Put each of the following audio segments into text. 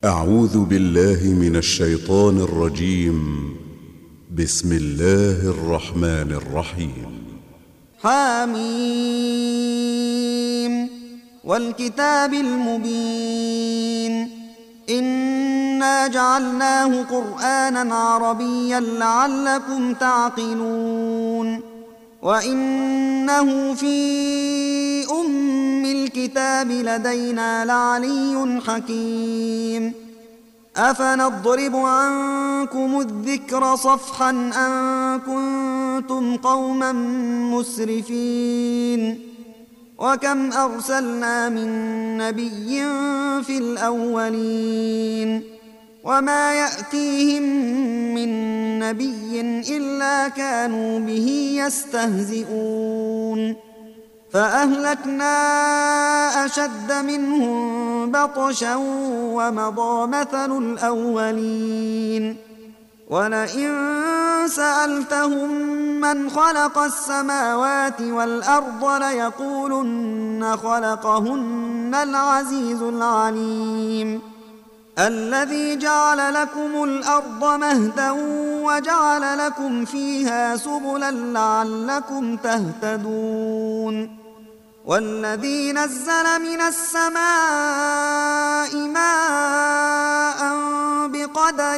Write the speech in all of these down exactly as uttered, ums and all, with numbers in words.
أعوذ بالله من الشيطان الرجيم. بسم الله الرحمن الرحيم. حميم والكتاب المبين إنا جعلناه قرآنا عربيا لعلكم تعقلون وإنه في أم الكتاب لدينا لعلي حكيم أفنضرب عنكم الذكر صفحا أن كنتم قوما مسرفين وكم أرسلنا من نبي في الأولين وما يأتيهم من نبي إلا كانوا به يستهزئون فأهلكنا أشد منهم بطشا ومضى مثل الأولين ولئن سألتهم من خلق السماوات والأرض ليقولن خلقهن العزيز العليم الذي جعل لكم الأرض مهدا وجعل لكم فيها سبلا لعلكم تهتدون والذي نزل من السماء ماء بقدر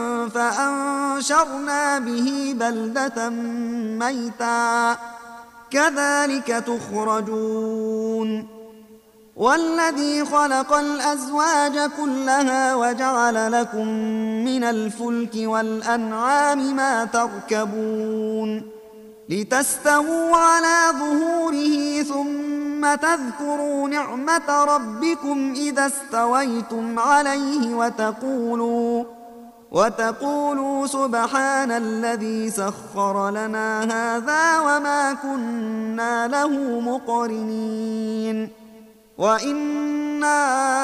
فأنشرنا به بلدة ميتا كذلك تخرجون والذي خلق الأزواج كلها وجعل لكم من الفلك والأنعام ما تركبون لتستووا على ظهوره ثم تذكروا نعمة ربكم إذا استويتم عليه وتقولوا وتقولوا سبحان الذي سخر لنا هذا وما كنا له مقرنين وإنا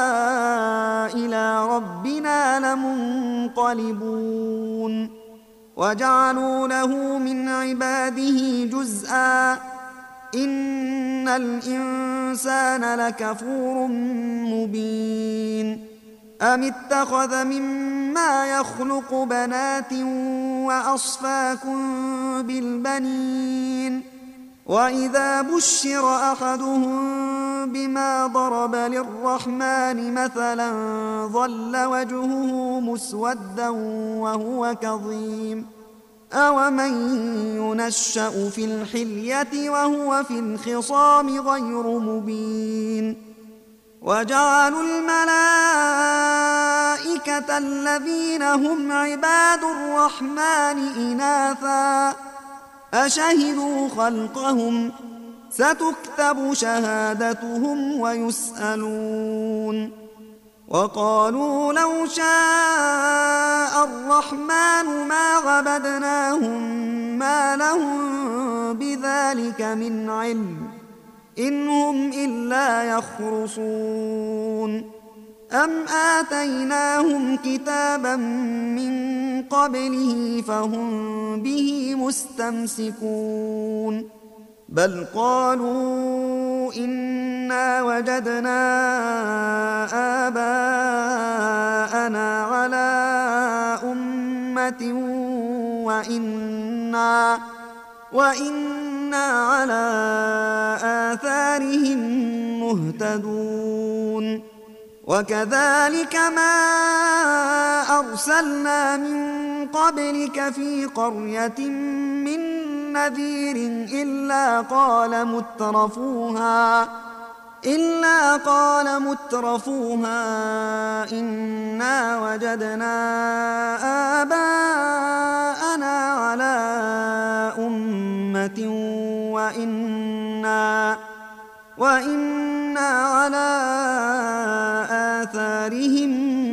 إلى ربنا لمنقلبون وجعلوا له من عباده جزءا إن الإنسان لكفور مبين أم اتخذ مما يخلق بنات وأصفاكم بالبنين وإذا بشر أحدهم بما ضرب للرحمن مثلا ظل وجهه مسودا وهو كظيم أومن ينشأ في الحلية وهو في الخصام غير مبين وجعلوا الملائكة الذين هم عباد الرحمن إناثا أشهدوا خلقهم ستكتب شهادتهم ويسألون وقالوا لو شاء الرحمن ما عبدناهم ما لهم بذلك من علم إن هم إلا يخرصون أم آتيناهم كتابا من قبله فهم به مستمسكون بل قالوا إنا وجدنا آباءنا على أمة وإنا, وإنا على آثارهم مهتدون وكذلك ما أرسلنا من قبلك في قرية من نذير إلا قال مترفوها إلا قال مترفوها إنا وجدنا آباءنا على أمة وإنا وإنا على آثارهم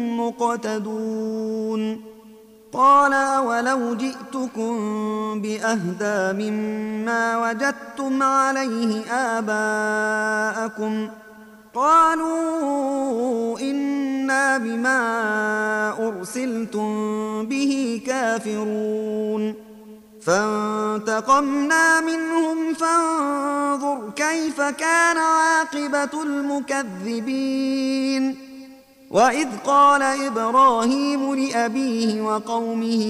مقتدون قال أولو جئتكم بأهدى مما وجدتم عليه آباءكم قالوا إنا بما أرسلتم به كافرون فانتقمنا منهم فانظر كيف كان عاقبة المكذبين وإذ قال إبراهيم لأبيه وقومه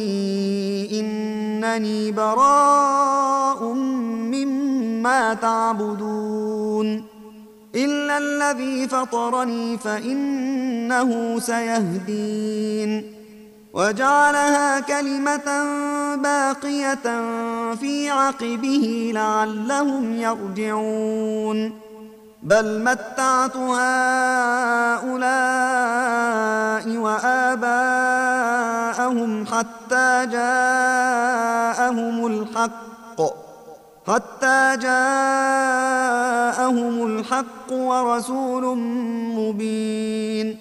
إنني براء مما تعبدون إلا الذي فطرني فإنه سيهدين وجعلها كلمة باقية في عقبه لعلهم يرجعون بل متعت هؤلاء وآباءهم حتى جاءهم الحق حتى جاءهم الحق ورسول مبين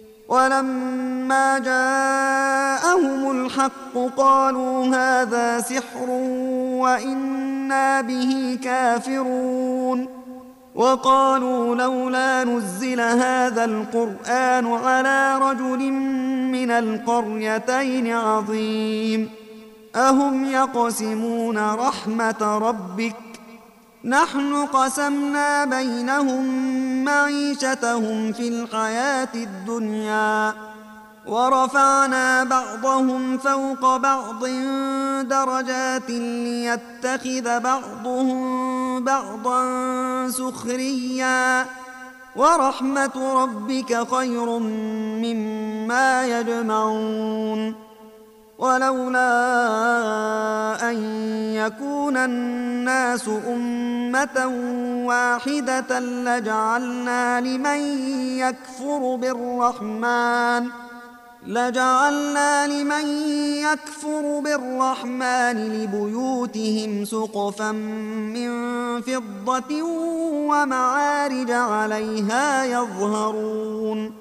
ولما جاءهم الحق قالوا هذا سحر وإنا به كافرون وقالوا لولا نزل هذا القرآن على رجل من القريتين عظيم أهم يقسمون رحمة ربك نحن قسمنا بينهم معيشتهم في الحياة الدنيا ورفعنا بعضهم فوق بعض درجات ليتخذ بعضهم بعضا سخريا ورحمة ربك خير مما يجمعون ولولا أن يكون الناس أمة واحدة لجعلنا لمن يكفر بالرحمن لجعلنا لمن يكفر بالرحمن لبيوتهم سقفا من فضة ومعارج عليها يظهرون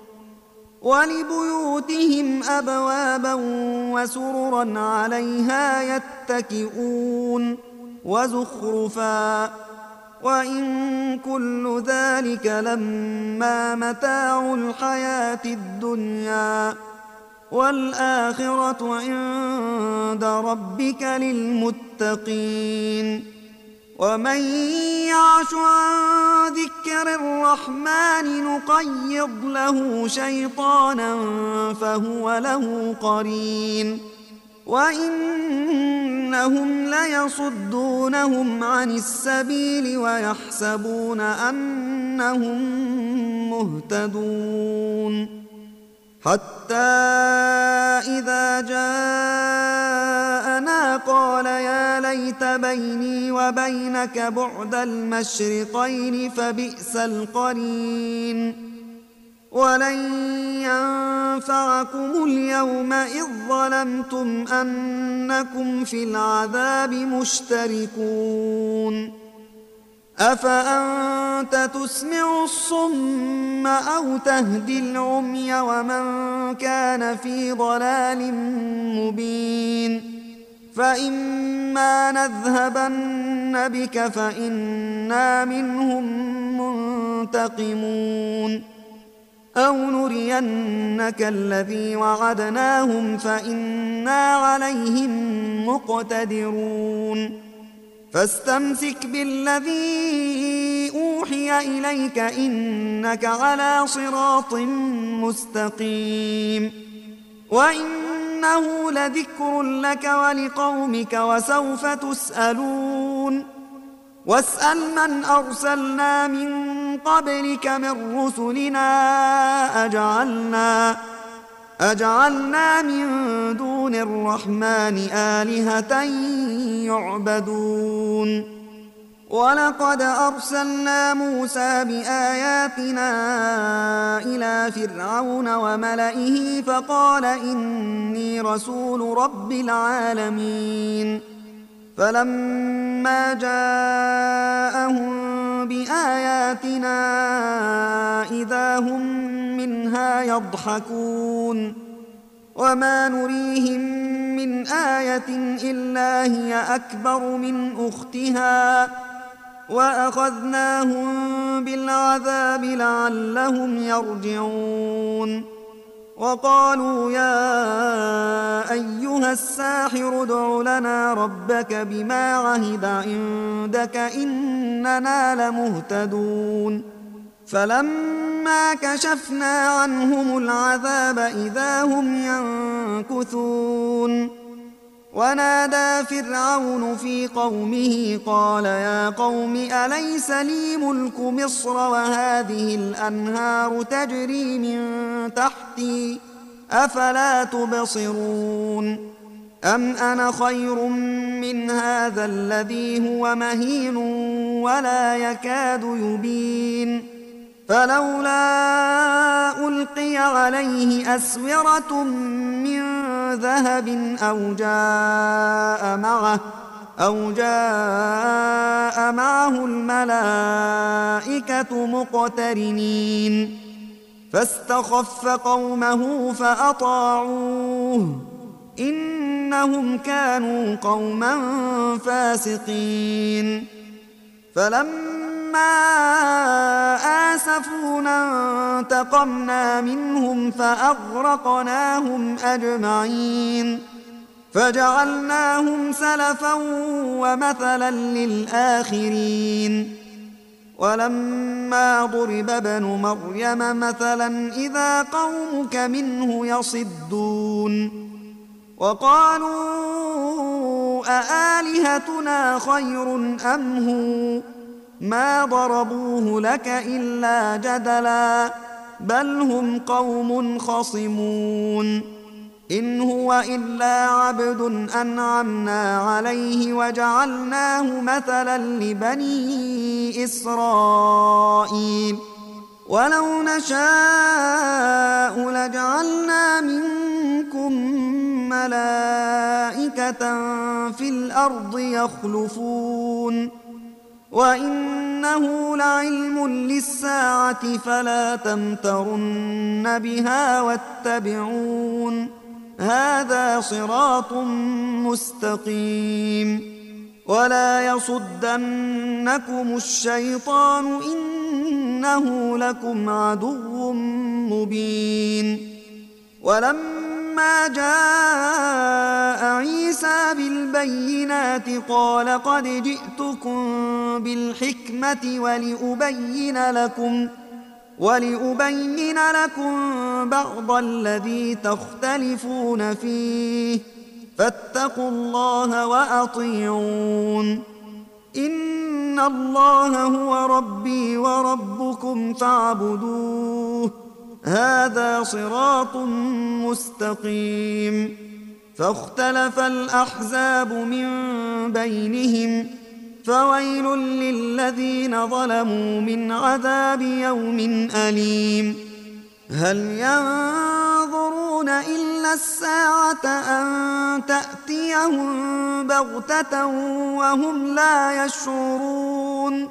ولبيوتهم أبوابا وسررا عليها يتكئون وزخرفا وإن كل ذلك لما متاع الحياة الدنيا والآخرة عند ربك للمتقين ومن يعش عن ذكر الرحمن نقيض له شيطانا فهو له قرين وإنهم ليصدونهم عن السبيل ويحسبون أنهم مهتدون حتى إذا جاءنا قال يا ليت بيني وبينك بعد المشرقين فبئس القرين ولن ينفعكم اليوم إذ ظلمتم أنكم في العذاب مشتركون أفأنت تسمع الصم أو تهدي العمي ومن كان في ضلال مبين فإما نذهبن بك فإنا منهم منتقمون أو نرينك الذي وعدناهم فإنا عليهم مقتدرون فاستمسك بالذي أوحي إليك إنك على صراط مستقيم وإنه لذكر لك ولقومك وسوف تسألون واسأل من أرسلنا من قبلك من رسلنا أجعلنا أجعلنا من دون الرحمن آلهة يعبدون ولقد أرسلنا موسى بآياتنا إلى فرعون وملئه فقال إني رسول رب العالمين فلما جاءهم بآياتنا إذا هم منها يضحكون وما نريهم من آية إلا هي أكبر من أختها وأخذناهم بالعذاب لعلهم يرجعون وقالوا يا أيها الساحر ادع لنا ربك بما عهد عندك إننا لمهتدون فلما كشفنا عنهم العذاب إذا هم ينكثون ونادى فرعون في قومه قال يا قوم أليس لي ملك مصر وهذه الأنهار تجري من تحتي أفلا تبصرون أم أنا خير من هذا الذي هو مهين ولا يكاد يبين فلولا ألقي عليه أسورة من ذهب أو جاء معه أو جاء معه الملائكة مقترنين فاستخف قومه فأطاعوه إنهم كانوا قوما فاسقين فلما آسفونا انتقمنا منهم فأغرقناهم أجمعين فجعلناهم سلفا ومثلا للآخرين ولما ضرب ابن مريم مثلا إذا قومك منه يصدون وقالوا أآلهتنا خير أم هو ما ضربوه لك إلا جدلا بل هم قوم خصمون إن هو إلا عبد أنعمنا عليه وجعلناه مثلا لبني إسرائيل ولو نشاء لجعلنا منكم ملائكة في الأرض يخلفون وإنه لعلم للساعة فلا تمترن بها واتبعون هذا صراط مستقيم ولا يصدنكم الشيطان إنه لكم عدو مبين ولما جاء عيسى بالبينات قال قد جئتكم بالحكمة ولأبين لكم ولأبين لكم بعض الذي تختلفون فيه فاتقوا الله وأطيعون إن الله هو ربي وربكم فاعبدوه هذا صراط مستقيم فاختلف الأحزاب من بينهم فويل للذين ظلموا من عذاب يوم أليم هل ينظرون إلا الساعة أن تأتيهم بغتة وهم لا يشعرون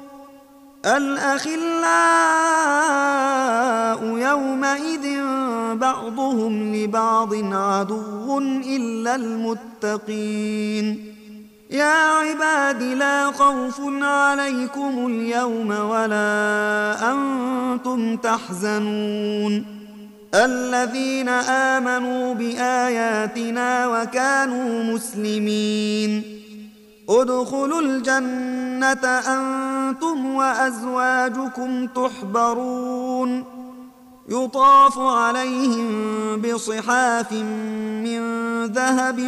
الأخلاء يومئذ بعضهم لبعض عدو إلا المتقين يا عباد لا خوف عليكم اليوم ولا أنتم تحزنون الذين آمنوا بآياتنا وكانوا مسلمين ادخلوا الجنة أنتم وأزواجكم تحبرون يطاف عليهم بصحاف من ذهب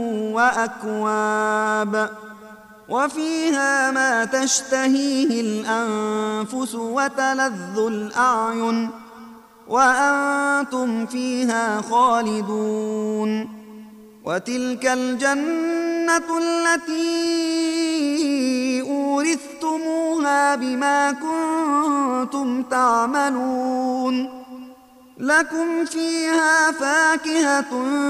وأكواب وفيها ما تشتهيه الأنفس وتلذ الأعين وأنتم فيها خالدون وتلك الجنة التي أورثتموها بما كنتم تعملون لكم فيها فاكهة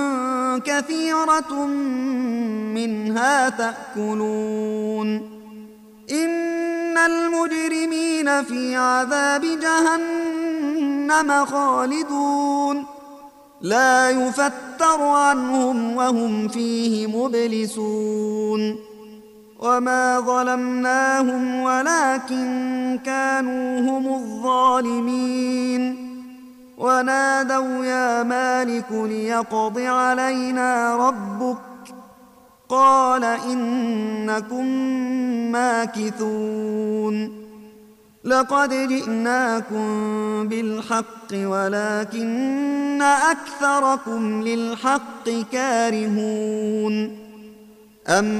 كثيرة منها تأكلون إن المجرمين في عذاب جهنم خالدون لا يفتر عنهم وهم فيه مبلسون وما ظلمناهم ولكن كانوا هم الظالمين ونادوا يا مالك ليقض علينا ربك قال إنكم ماكثون لقد جئناكم بالحق ولكن أكثركم للحق كارهون أم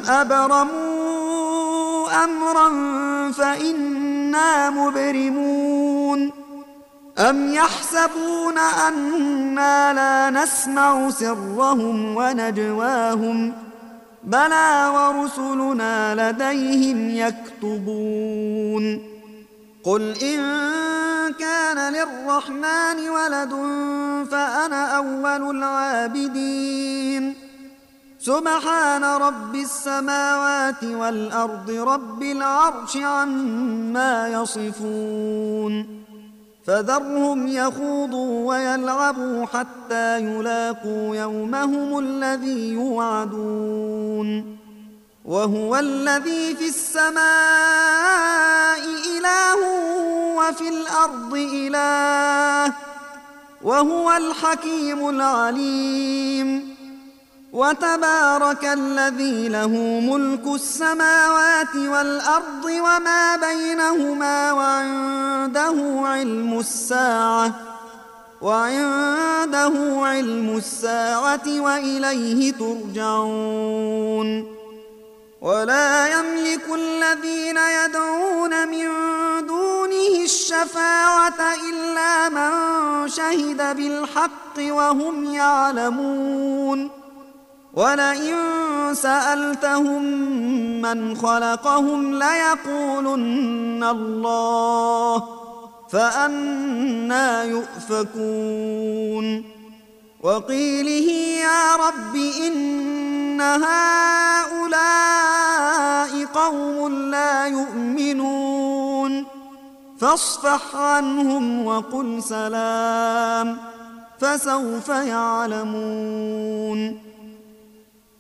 أبرموا أمرا فإنا مبرمون أم يحسبون أنا لا نسمع سرهم ونجواهم بلى ورسلنا لديهم يكتبون قل إن كان للرحمن ولد فأنا أول العابدين سبحان رب السماوات والأرض رب العرش عما يصفون فذرهم يخوضوا ويلعبوا حتى يلاقوا يومهم الذي يوعدون وهو الذي في السماء إله وفي الأرض إله وهو الحكيم العليم وتبارك الذي له ملك السماوات والأرض وما بينهما وعنده علم الساعة وعنده علم الساعة وإليه ترجعون ولا يملك الذين يدعون من دونه الشفاعة إلا من شهد بالحق وهم يعلمون ولئن سألتهم من خلقهم ليقولن الله فأنى يؤفكون وقيله يا رب إن هؤلاء قوم لا يؤمنون فاصفح عنهم وقل سلام فسوف يعلمون